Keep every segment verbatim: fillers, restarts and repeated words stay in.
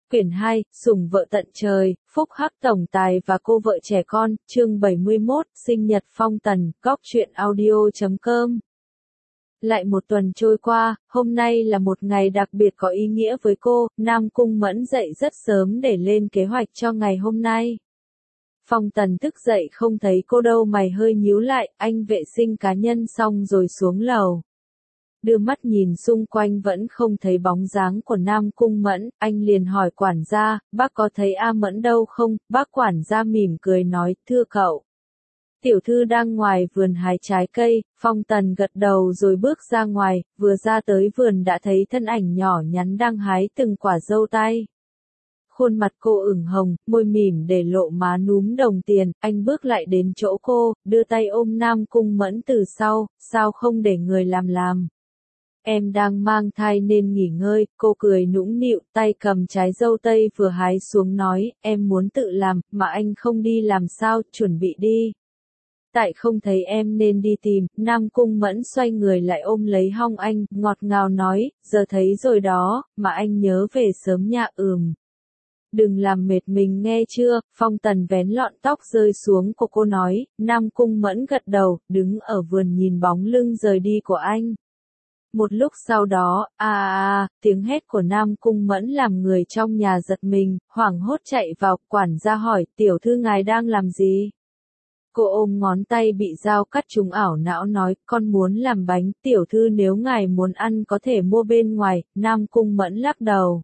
Quyển hai, Sủng vợ tận trời, Phúc Hắc tổng tài và cô vợ trẻ con, chương bảy mươi mốt, sinh nhật Phong Tần, góc truyện audio chấm com. Lại một tuần trôi qua, hôm nay là một ngày đặc biệt có ý nghĩa với cô, Nam Cung Mẫn dậy rất sớm để lên kế hoạch cho ngày hôm nay. Phong Tần thức dậy không thấy cô đâu, mày hơi nhíu lại, anh vệ sinh cá nhân xong rồi xuống lầu. Đưa mắt nhìn xung quanh vẫn không thấy bóng dáng của Nam Cung Mẫn, anh liền hỏi quản gia, bác có thấy A Mẫn đâu không? Bác quản gia mỉm cười nói, thưa cậu. Tiểu thư đang ngoài vườn hái trái cây. Phong Tần gật đầu rồi bước ra ngoài, vừa ra tới vườn đã thấy thân ảnh nhỏ nhắn đang hái từng quả dâu tay. Khuôn mặt cô ửng hồng, môi mỉm để lộ má núm đồng tiền, anh bước lại đến chỗ cô, đưa tay ôm Nam Cung Mẫn từ sau, sao không để người làm làm. Em đang mang thai nên nghỉ ngơi, cô cười nũng nịu, tay cầm trái dâu tây vừa hái xuống nói, em muốn tự làm, mà anh không đi làm sao, chuẩn bị đi. Tại không thấy em nên đi tìm, Nam Cung Mẫn xoay người lại ôm lấy hông anh, ngọt ngào nói, giờ thấy rồi đó, mà anh nhớ về sớm nha. Ừm. Đừng làm mệt mình nghe chưa? Phong Tần vén lọn tóc rơi xuống của cô nói, Nam Cung Mẫn gật đầu, đứng ở vườn nhìn bóng lưng rời đi của anh. Một lúc sau đó, a a a, tiếng hét của Nam Cung Mẫn làm người trong nhà giật mình, hoảng hốt chạy vào, quản gia hỏi, tiểu thư ngài đang làm gì? Cô ôm ngón tay bị dao cắt trúng ảo não nói, con muốn làm bánh, tiểu thư nếu ngài muốn ăn có thể mua bên ngoài. Nam Cung Mẫn lắc đầu.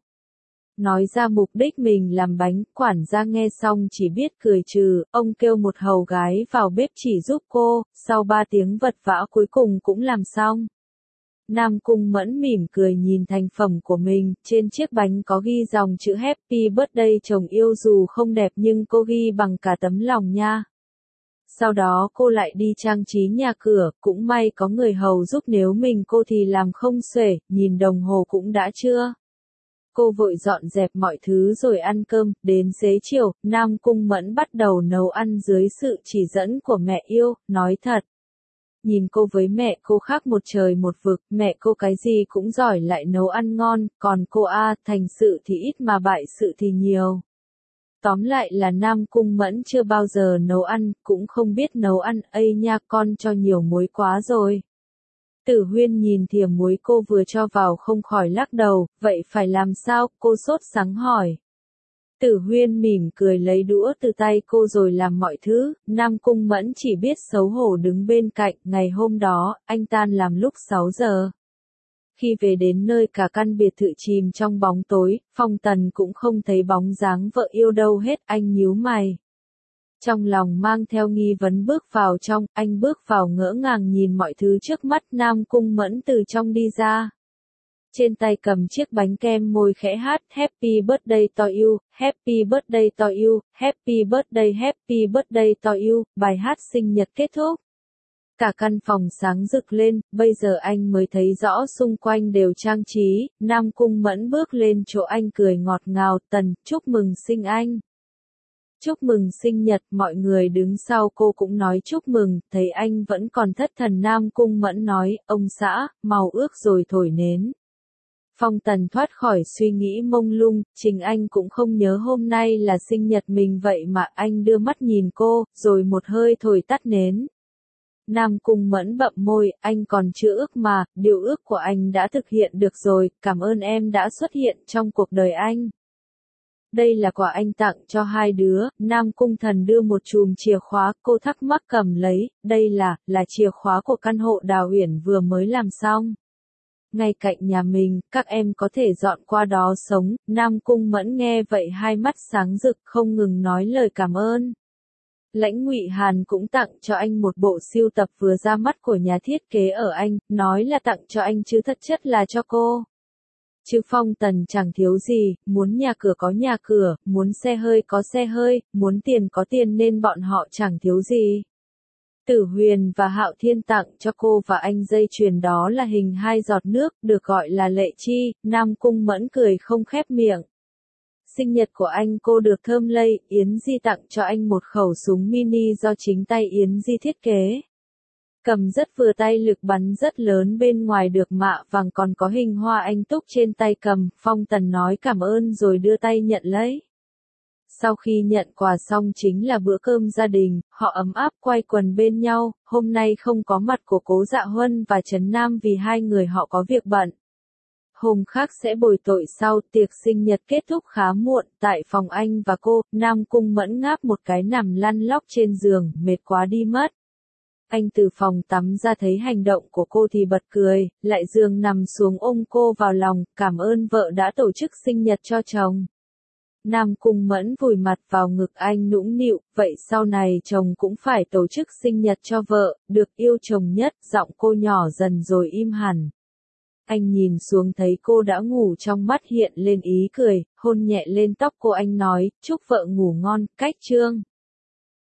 Nói ra mục đích mình làm bánh, quản gia nghe xong chỉ biết cười trừ, ông kêu một hầu gái vào bếp chỉ giúp cô, sau ba tiếng vật vã cuối cùng cũng làm xong. Nam Cung Mẫn mỉm cười nhìn thành phẩm của mình, trên chiếc bánh có ghi dòng chữ Happy Birthday chồng yêu, dù không đẹp nhưng cô ghi bằng cả tấm lòng nha. Sau đó cô lại đi trang trí nhà cửa, cũng may có người hầu giúp, nếu mình cô thì làm không xuể, nhìn đồng hồ cũng đã trưa. Cô vội dọn dẹp mọi thứ rồi ăn cơm, đến xế chiều, Nam Cung Mẫn bắt đầu nấu ăn dưới sự chỉ dẫn của mẹ yêu, nói thật. Nhìn cô với mẹ cô khác một trời một vực, mẹ cô cái gì cũng giỏi lại nấu ăn ngon, còn cô a, thành sự thì ít mà bại sự thì nhiều. Tóm lại là Nam Cung Mẫn chưa bao giờ nấu ăn, cũng không biết nấu ăn, ây nha con cho nhiều muối quá rồi. Tử Huyên nhìn thìa muối cô vừa cho vào không khỏi lắc đầu, vậy phải làm sao, cô sốt sắng hỏi. Tử Huyên mỉm cười lấy đũa từ tay cô rồi làm mọi thứ, Nam Cung Mẫn chỉ biết xấu hổ đứng bên cạnh. Ngày hôm đó, anh tan làm lúc sáu giờ. Khi về đến nơi cả căn biệt thự chìm trong bóng tối, Phong Tần cũng không thấy bóng dáng vợ yêu đâu hết, anh nhíu mày. Trong lòng mang theo nghi vấn bước vào trong, anh bước vào ngỡ ngàng nhìn mọi thứ trước mắt. Nam Cung Mẫn từ trong đi ra. Trên tay cầm chiếc bánh kem, môi khẽ hát, Happy Birthday to you, Happy Birthday to you, Happy Birthday, Happy Birthday to you, bài hát sinh nhật kết thúc. Cả căn phòng sáng rực lên, bây giờ anh mới thấy rõ xung quanh đều trang trí. Nam Cung Mẫn bước lên chỗ anh cười ngọt ngào, Tần, chúc mừng sinh anh. Chúc mừng sinh nhật, mọi người đứng sau cô cũng nói chúc mừng, thấy anh vẫn còn thất thần Nam Cung Mẫn nói, ông xã, màu ước rồi thổi nến. Phong Tần thoát khỏi suy nghĩ mông lung, chính anh cũng không nhớ hôm nay là sinh nhật mình vậy mà anh đưa mắt nhìn cô, rồi một hơi thổi tắt nến. Nam Cung Mẫn bậm môi, anh còn chưa ước mà, điều ước của anh đã thực hiện được rồi, cảm ơn em đã xuất hiện trong cuộc đời anh. Đây là quà anh tặng cho hai đứa. Nam Cung Thần đưa một chùm chìa khóa, cô thắc mắc cầm lấy, đây là, là chìa khóa của căn hộ Đào Uyển vừa mới làm xong. Ngay cạnh nhà mình, các em có thể dọn qua đó sống. Nam Cung Mẫn nghe vậy hai mắt sáng rực không ngừng nói lời cảm ơn. Lãnh Ngụy Hàn cũng tặng cho anh một bộ sưu tập vừa ra mắt của nhà thiết kế ở Anh, nói là tặng cho anh chứ thật chất là cho cô. Chứ Phong Tần chẳng thiếu gì, muốn nhà cửa có nhà cửa, muốn xe hơi có xe hơi, muốn tiền có tiền nên bọn họ chẳng thiếu gì. Tử Huyền và Hạo Thiên tặng cho cô và anh dây chuyền đó là hình hai giọt nước, được gọi là lệ chi. Nam Cung Mẫn cười không khép miệng. Sinh nhật của anh cô được thơm lây, Yến Di tặng cho anh một khẩu súng mini do chính tay Yến Di thiết kế. cầm rất vừa tay lực bắn rất lớn bên ngoài được mạ vàng còn có hình hoa anh túc trên tay cầm, Phong Tần nói cảm ơn rồi đưa tay nhận lấy. Sau khi nhận quà xong chính là bữa cơm gia đình, họ ấm áp quay quần bên nhau, hôm nay không có mặt của Cố Dạ Huân và Trấn Nam vì hai người họ có việc bận. Hôm khác sẽ bồi tội sau, tiệc sinh nhật kết thúc khá muộn, tại phòng anh và cô, Nam Cung Mẫn ngáp một cái nằm lăn lóc trên giường, mệt quá đi mất. Anh từ phòng tắm ra thấy hành động của cô thì bật cười, lại giường nằm xuống ôm cô vào lòng, cảm ơn vợ đã tổ chức sinh nhật cho chồng. Nam Cung Mẫn vùi mặt vào ngực anh nũng nịu, vậy sau này chồng cũng phải tổ chức sinh nhật cho vợ, được yêu chồng nhất, giọng cô nhỏ dần rồi im hẳn. Anh nhìn xuống thấy cô đã ngủ trong mắt hiện lên ý cười, hôn nhẹ lên tóc cô anh nói, chúc vợ ngủ ngon, cách chương.